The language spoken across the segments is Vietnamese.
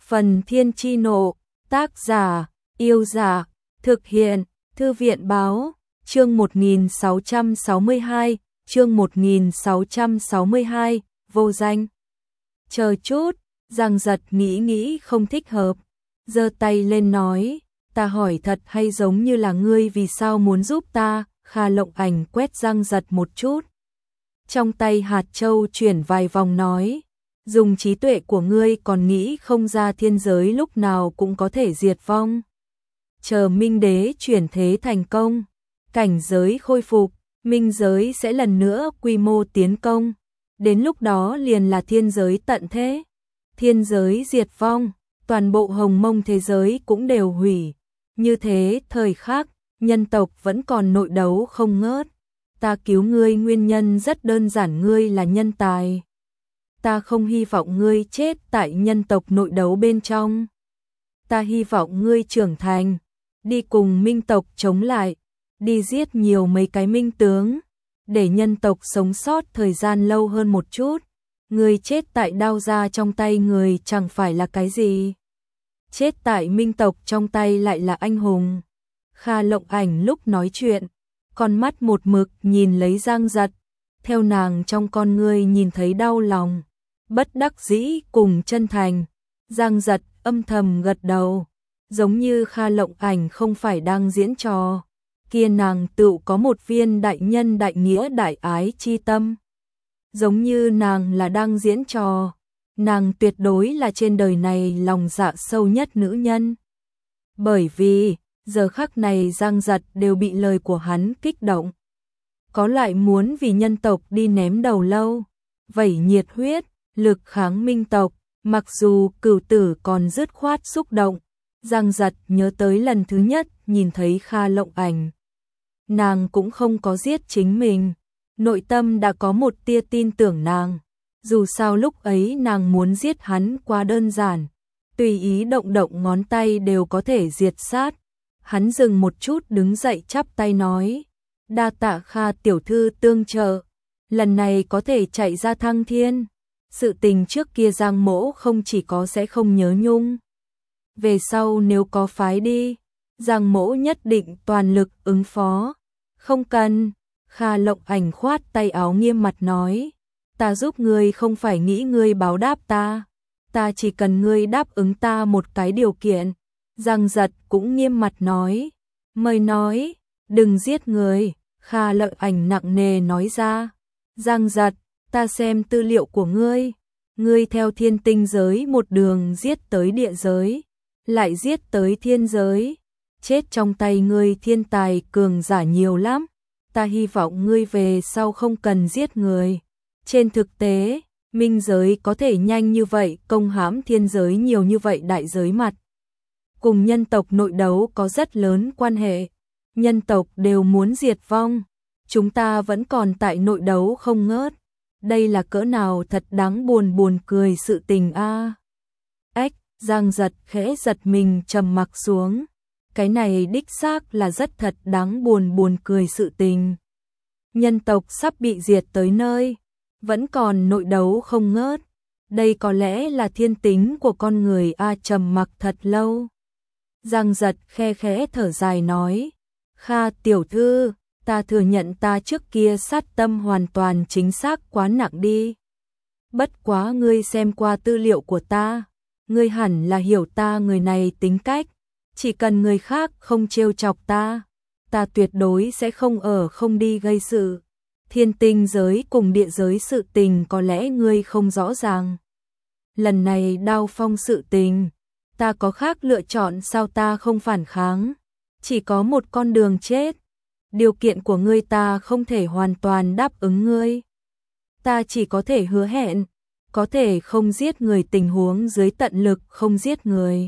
Phần Thiên Chi Nộ, tác giả, Yêu Giả, thực hiện, Thư viện Báo, chương 1662, chương 1662, vô danh. Chờ chút, Giang Giật nghĩ không thích hợp, giơ tay lên nói, ta hỏi thật hay giống như là ngươi vì sao muốn giúp ta, Kha Lộng Ảnh quét Giang Giật một chút. Trong tay hạt châu chuyển vài vòng nói, dùng trí tuệ của ngươi còn nghĩ không ra thiên giới lúc nào cũng có thể diệt vong. Chờ Minh Đế chuyển thế thành công, cảnh giới khôi phục, Minh giới sẽ lần nữa quy mô tiến công. Đến lúc đó liền là thiên giới tận thế. Thiên giới diệt vong, toàn bộ hồng mông thế giới cũng đều hủy. Như thế thời khắc, nhân tộc vẫn còn nội đấu không ngớt. Ta cứu ngươi nguyên nhân rất đơn giản, ngươi là nhân tài. Ta không hy vọng ngươi chết tại nhân tộc nội đấu bên trong. Ta hy vọng ngươi trưởng thành, đi cùng minh tộc chống lại, đi giết nhiều mấy cái minh tướng, để nhân tộc sống sót thời gian lâu hơn một chút. Ngươi chết tại đao ra trong tay người chẳng phải là cái gì. Chết tại minh tộc trong tay lại là anh hùng. Kha Lộng Ảnh lúc nói chuyện, con mắt một mực nhìn lấy Giang Giật, theo nàng trong con ngươi nhìn thấy đau lòng, bất đắc dĩ cùng chân thành. Giang Giật âm thầm gật đầu, giống như Kha Lộng Ảnh không phải đang diễn trò, kia nàng tự có một viên đại nhân đại nghĩa đại ái chi tâm. Giống như nàng là đang diễn trò, nàng tuyệt đối là trên đời này lòng dạ sâu nhất nữ nhân. Bởi vì, giờ khắc này Giang Giật đều bị lời của hắn kích động. Có lại muốn vì nhân tộc đi ném đầu lâu, vẩy nhiệt huyết, lực kháng minh tộc, mặc dù Cửu Tử còn dứt khoát xúc động. Giang Giật nhớ tới lần thứ nhất nhìn thấy Kha Lộng Ảnh. Nàng cũng không có giết chính mình, nội tâm đã có một tia tin tưởng nàng. Dù sao lúc ấy nàng muốn giết hắn quá đơn giản, tùy ý động động ngón tay đều có thể diệt sát. Hắn dừng một chút đứng dậy chắp tay nói, đa tạ Kha tiểu thư tương trợ, lần này có thể chạy ra thăng thiên. Sự tình trước kia Giang mỗ không chỉ có sẽ không nhớ nhung, về sau nếu có phái đi, Giang mỗ nhất định toàn lực ứng phó. Không cần, Kha Lộng Ảnh khoát tay áo nghiêm mặt nói, ta giúp ngươi không phải nghĩ ngươi báo đáp ta, ta chỉ cần ngươi đáp ứng ta một cái điều kiện. Giang Giật cũng nghiêm mặt nói, mời nói, đừng giết người. Kha Lộng Ảnh nặng nề nói ra, Giang Giật, ta xem tư liệu của ngươi, ngươi theo thiên tinh giới một đường giết tới địa giới, lại giết tới thiên giới, chết trong tay ngươi thiên tài cường giả nhiều lắm. Ta hy vọng ngươi về sau không cần giết người. Trên thực tế, minh giới có thể nhanh như vậy công hãm thiên giới nhiều như vậy đại giới mặt, cùng nhân tộc nội đấu có rất lớn quan hệ. Nhân tộc đều muốn diệt vong, chúng ta vẫn còn tại nội đấu không ngớt. Đây là cỡ nào thật đáng buồn cười sự tình a. Ếch, Giang Giật khẽ giật mình trầm mặc xuống. Cái này đích xác là rất thật đáng buồn cười sự tình. Nhân tộc sắp bị diệt tới nơi, vẫn còn nội đấu không ngớt. Đây có lẽ là thiên tính của con người a. Trầm mặc thật lâu, Giang Giật khe khẽ thở dài nói, Kha tiểu thư, ta thừa nhận ta trước kia sát tâm hoàn toàn chính xác quá nặng đi. Bất quá ngươi xem qua tư liệu của ta, ngươi hẳn là hiểu ta người này tính cách. Chỉ cần người khác không trêu chọc ta, ta tuyệt đối sẽ không đi gây sự. Thiên tinh giới cùng địa giới sự tình có lẽ ngươi không rõ ràng. Lần này Đao Phong sự tình, ta có khác lựa chọn sao? Ta không phản kháng, chỉ có một con đường chết. Điều kiện của ngươi ta không thể hoàn toàn đáp ứng ngươi. Ta chỉ có thể hứa hẹn, có thể không giết người tình huống dưới tận lực không giết người.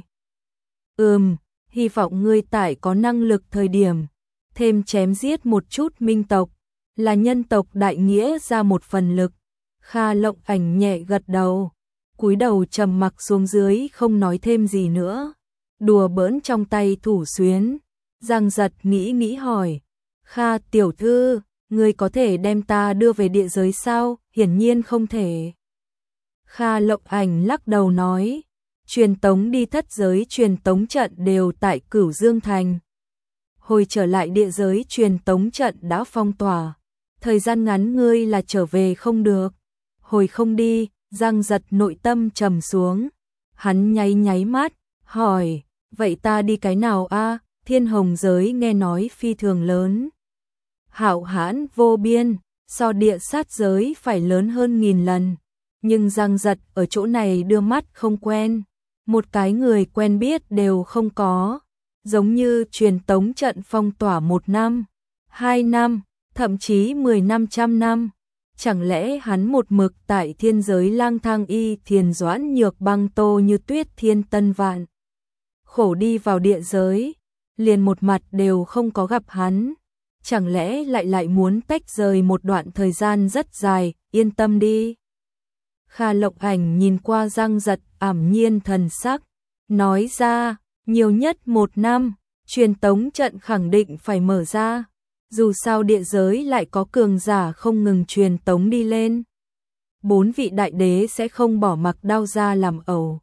Hy vọng ngươi tại có năng lực thời điểm, thêm chém giết một chút minh tộc, là nhân tộc đại nghĩa ra một phần lực. Kha Lộng Ảnh nhẹ gật đầu, cúi đầu trầm mặc xuống dưới không nói thêm gì nữa. Đùa bỡn trong tay thủ xuyến. Giang Giật nghĩ hỏi, Kha tiểu thư, ngươi có thể đem ta đưa về địa giới sao? Hiển nhiên không thể. Kha Lộng Ảnh lắc đầu nói, truyền tống đi thất giới truyền tống trận đều tại Cửu Dương Thành. Hồi trở lại địa giới truyền tống trận đã phong tỏa, thời gian ngắn ngươi là trở về không được. Hồi không đi, Giang Giật nội tâm trầm xuống. Hắn nháy mắt, hỏi, vậy ta đi cái nào a? Thiên Hồng giới nghe nói phi thường lớn, hạo hãn vô biên, so địa sát giới phải lớn hơn 1000 lần. Nhưng Giang Giật ở chỗ này đưa mắt không quen, một cái người quen biết đều không có, giống như truyền tống trận phong tỏa 1 năm, 2 năm, thậm chí 10 năm, 100 năm. Chẳng lẽ hắn một mực tại thiên giới lang thang y thiền doãn nhược băng Tô Như Tuyết thiên tân vạn khổ đi vào địa giới, liền một mặt đều không có gặp hắn. Chẳng lẽ lại muốn tách rời một đoạn thời gian rất dài, yên tâm đi. Kha Lộng Ảnh nhìn qua Giang Giật ảm nhiên thần sắc, nói ra, nhiều nhất 1 năm, truyền tống trận khẳng định phải mở ra. Dù sao địa giới lại có cường giả không ngừng truyền tống đi lên. 4 vị đại đế sẽ không bỏ mặc Đao gia làm ẩu.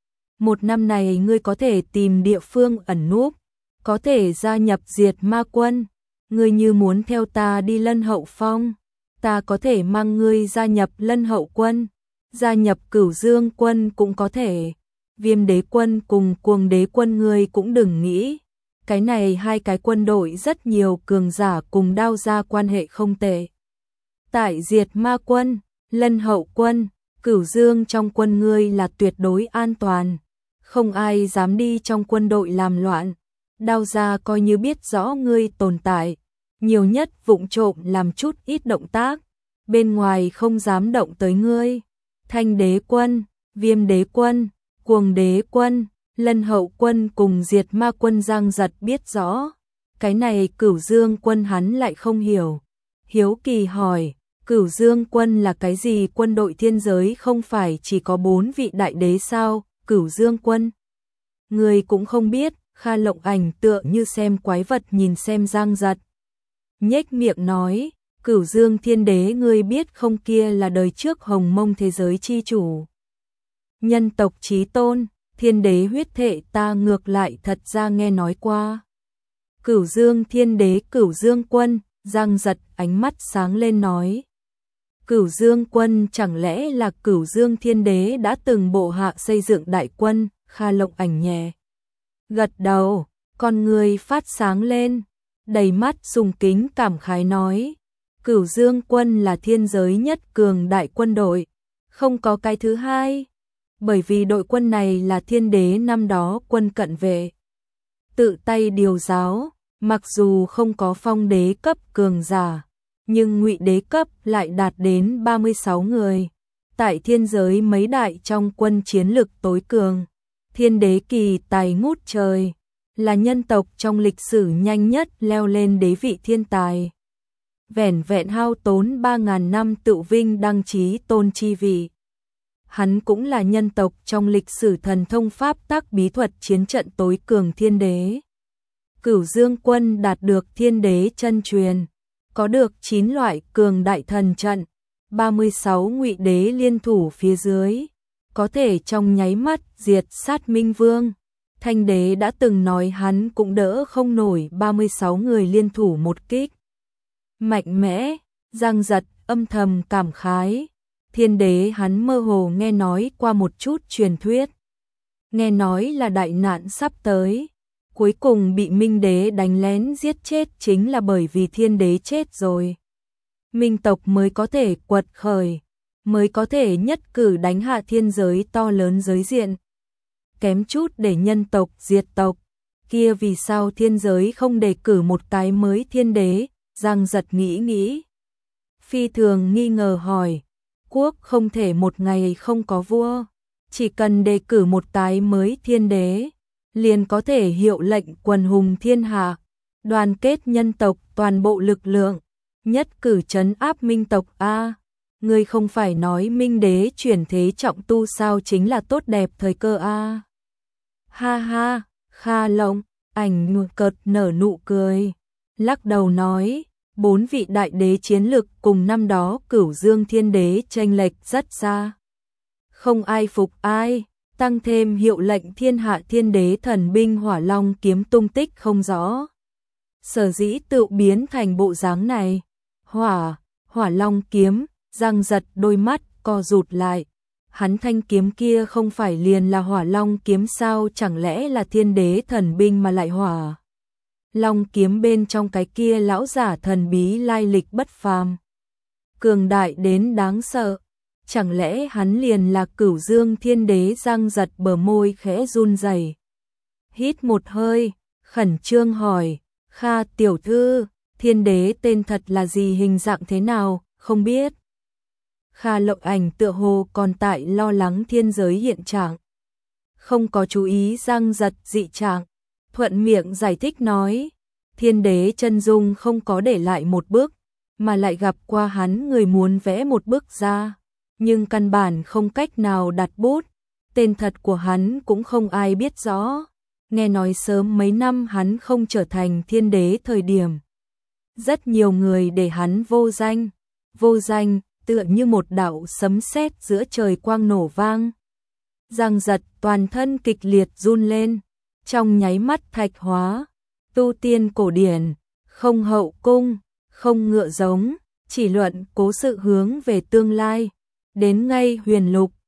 1 năm này ngươi có thể tìm địa phương ẩn núp, có thể gia nhập Diệt Ma Quân. Ngươi như muốn theo ta đi Lân Hậu Phong, ta có thể mang ngươi gia nhập Lân Hậu Quân, gia nhập Cửu Dương Quân cũng có thể. Viêm Đế Quân cùng Cuồng Đế Quân ngươi cũng đừng nghĩ. Cái này 2 cái quân đội rất nhiều cường giả cùng Đao gia quan hệ không tệ. Tại Diệt Ma Quân, Lân Hậu Quân, Cửu Dương trong quân ngươi là tuyệt đối an toàn, không ai dám đi trong quân đội làm loạn. Đao gia coi như biết rõ ngươi tồn tại, nhiều nhất vụng trộm làm chút ít động tác, bên ngoài không dám động tới ngươi. Thanh Đế Quân, Viêm Đế Quân, Cuồng Đế Quân, Lân Hậu Quân cùng Diệt Ma Quân Giang Giật biết rõ. Cái này Cửu Dương Quân hắn lại không hiểu. Hiếu kỳ hỏi, Cửu Dương Quân là cái gì? Quân đội thiên giới không phải chỉ có 4 vị đại đế sao? Cửu Dương Quân người cũng không biết. Kha Lộng Ảnh tựa như xem quái vật nhìn xem Giang Giật, nhếch miệng nói, Cửu Dương Thiên Đế ngươi biết không, kia là đời trước Hồng Mông thế giới chi chủ, nhân tộc chí tôn, Thiên Đế huyết thể ta ngược lại thật ra nghe nói qua. Cửu Dương Thiên Đế, Cửu Dương Quân. Giang Giật ánh mắt sáng lên nói, Cửu Dương Quân chẳng lẽ là Cửu Dương Thiên Đế đã từng bộ hạ xây dựng đại quân? Kha Lộng Ảnh nhẹ gật đầu, con người phát sáng lên, đầy mắt sùng kính cảm khái nói, Cửu Dương Quân là thiên giới nhất cường đại quân đội, không có cái thứ hai, bởi vì đội quân này là Thiên Đế năm đó quân cận vệ tự tay điều giáo, mặc dù không có phong đế cấp cường giả, nhưng ngụy đế cấp lại đạt đến 36 người, tại thiên giới mấy đại trong quân chiến lực tối cường. Thiên Đế kỳ tài ngút trời, là nhân tộc trong lịch sử nhanh nhất leo lên đế vị thiên tài. Vẻn vẹn hao tốn 3000 năm tự vinh đăng chí tôn chi vị. Hắn cũng là nhân tộc trong lịch sử thần thông pháp tắc bí thuật chiến trận tối cường Thiên Đế. Cửu Dương Quân đạt được Thiên Đế chân truyền, có được 9 loại cường đại thần trận, 36 ngụy đế liên thủ phía dưới, có thể trong nháy mắt diệt sát Minh Vương. Thanh Đế đã từng nói hắn cũng đỡ không nổi 36 người liên thủ một kích. Mạnh mẽ, Giang Giật âm thầm cảm khái. Thiên Đế hắn mơ hồ nghe nói qua một chút truyền thuyết. Nghe nói là đại nạn sắp tới. Cuối cùng bị Minh Đế đánh lén giết chết chính là bởi vì Thiên Đế chết rồi. Minh tộc mới có thể quật khởi, mới có thể nhất cử đánh hạ thiên giới to lớn giới diện. Kém chút để nhân tộc diệt tộc, kia vì sao thiên giới không đề cử một cái mới Thiên Đế? Giang Giật nghĩ. Phi thường nghi ngờ hỏi, quốc không thể một ngày không có vua, chỉ cần đề cử một cái mới Thiên Đế, liền có thể hiệu lệnh quần hùng thiên hạ, đoàn kết nhân tộc toàn bộ lực lượng, nhất cử trấn áp Minh tộc a. Ngươi không phải nói Minh Đế chuyển thế trọng tu sao, chính là tốt đẹp thời cơ a. Ha ha, Kha Lộng Ảnh cợt nở nụ cười, lắc đầu nói, 4 vị đại đế chiến lực cùng năm đó Cửu Dương Thiên Đế chênh lệch rất xa. Không ai phục ai, tăng thêm hiệu lệnh thiên hạ thiên đế thần binh Hỏa Long kiếm tung tích không rõ. Sở dĩ tự biến thành bộ dáng này. Hỏa Long kiếm, Giang Giật đôi mắt co rụt lại. Hắn thanh kiếm kia không phải liền là Hỏa Long kiếm sao, chẳng lẽ là thiên đế thần binh mà lại Hỏa Long kiếm bên trong cái kia lão giả thần bí lai lịch bất phàm, cường đại đến đáng sợ. Chẳng lẽ hắn liền là Cửu Dương Thiên Đế? Giang Giật bờ môi khẽ run rẩy, hít một hơi, khẩn trương hỏi, Kha tiểu thư, Thiên Đế tên thật là gì, hình dạng thế nào, không biết. Kha Lộng Ảnh tựa hồ còn tại lo lắng thiên giới hiện trạng, không có chú ý Giang Giật dị trạng, thuận miệng giải thích nói, Thiên Đế chân dung không có để lại một bức, mà lại gặp qua hắn người muốn vẽ một bức ra, nhưng căn bản không cách nào đặt bút, tên thật của hắn cũng không ai biết rõ. Nghe nói sớm mấy năm hắn không trở thành Thiên Đế thời điểm, rất nhiều người để hắn vô danh, tựa như một đạo sấm sét giữa trời quang nổ vang. Giang Giật toàn thân kịch liệt run lên, trong nháy mắt thạch hóa, tu tiên cổ điển, không hậu cung, không ngựa giống, chỉ luận cố sự hướng về tương lai, đến ngay huyền lục,